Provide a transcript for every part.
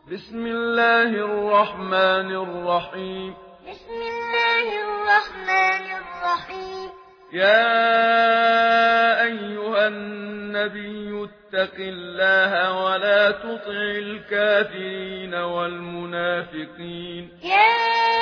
بسم الله الرحمن الرحيم. بسم الله الرحمن الرحيم. يا أيها النبي اتق الله ولا تطع الكافرين والمنافقين. يا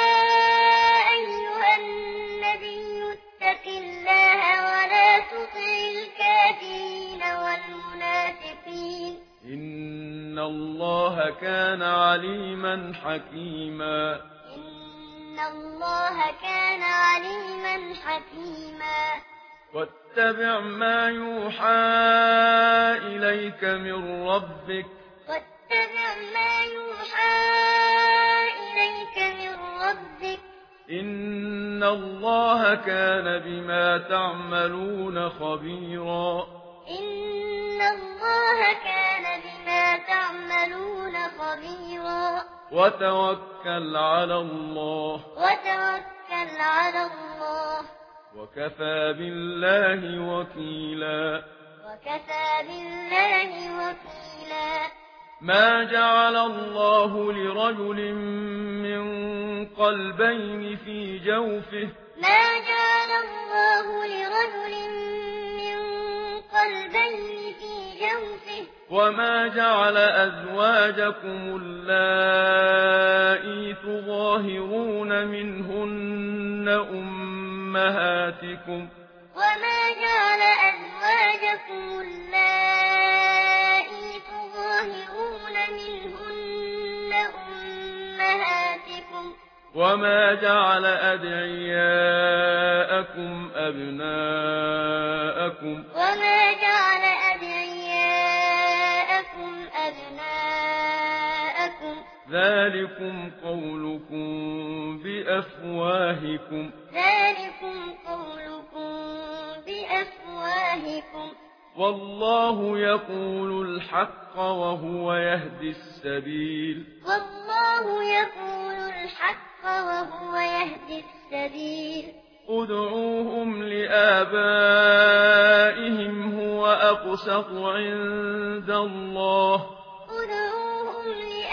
أيها النبي اتق الله ولا تطع الكافرين والمنافقين. إن الله كان عليما حكيما. إن الله كان عليما حكيما. واتبع ما يوحى إليك من ربك. واتبع ما يوحى إليك من ربك. إن الله كان بما تعملون خبيرا. إن الله كان بما تعملون خبيرا. وتوكل على الله. وتوكل على الله. وكفى بالله وكيلا. وكفى بالله وكيلا. ما جعل الله لرجل من قلبين في جوفه. ما جعل الله لرجل من قلبين في جوفه. وما جعل أزواجكم اللائي تظاهرون منهن أمهاتكم. وما جعل أزواجكم اللائي تظاهرون منهن أمهاتكم. وما جعل أدعياءكم أبناءكم. وما جعل أدعياءكم أبناءكم. ذلكم قولكم بأفواهكم. ذلكم قولكم بأفواهكم. والله يقول الحق وهو يهدي السبيل. والله يقول الحق وهو يهدي السبيل. ادعوهم لآبائهم هو أقسط عند الله. ادعوهم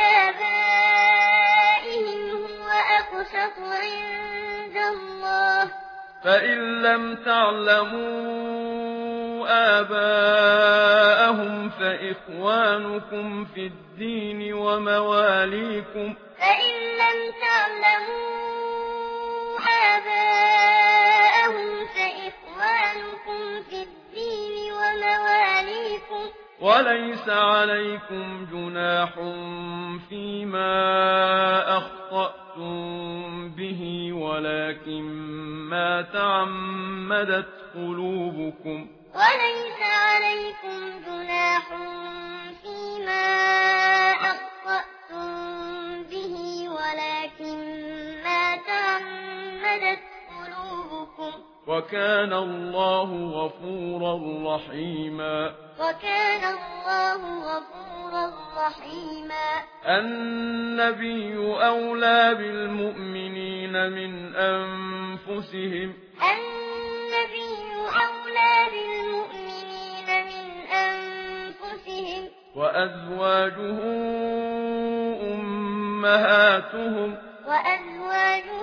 لآبائهم هو أقسط عند الله. فإن لم تعلموا آباءهم فإخوانكم في الدين ومواليكم. فإن لم تعلموا آباءهم فإخوانكم في الدين ومواليكم. وليس عليكم جناح فيما أخطأتم به ولكن ما تعمدت قلوبكم. وليس عليكم جناح فيما أخطأتم به ولكن ما تعمدت قلوبكم. وكان الله غفورا رحيما. وكان الله غفورا رحيما. النبي أولى بالمؤمنين من أنفسهم. النبي أولى بالمؤمنين من أنفسهم. وأزواجه أمهاتهم. وأزواجه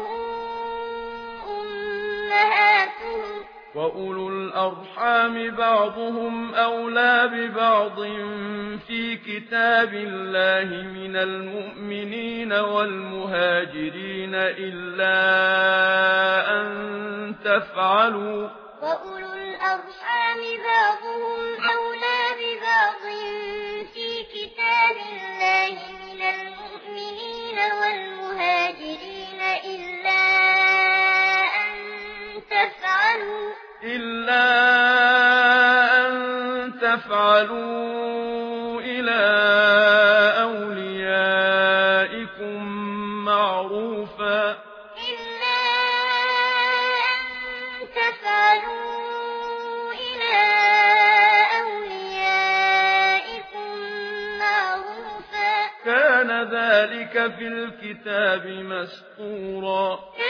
أمهاتهم. وأولو الأرحام بعضهم أولى ببعض في كتاب الله من المؤمنين والمهاجرين إلا أن تفعلوا. وأولو الأرحام بعضهم أولى ببعض في كتاب الله من المؤمنين والمهاجرين إلا أن تفعلوا. إلا أن تفعلوا إلى أوليائكم معروفا. إلا أن تفعلوا إلى أوليائكم معروفا. كان ذلك في الكتاب مسطورا.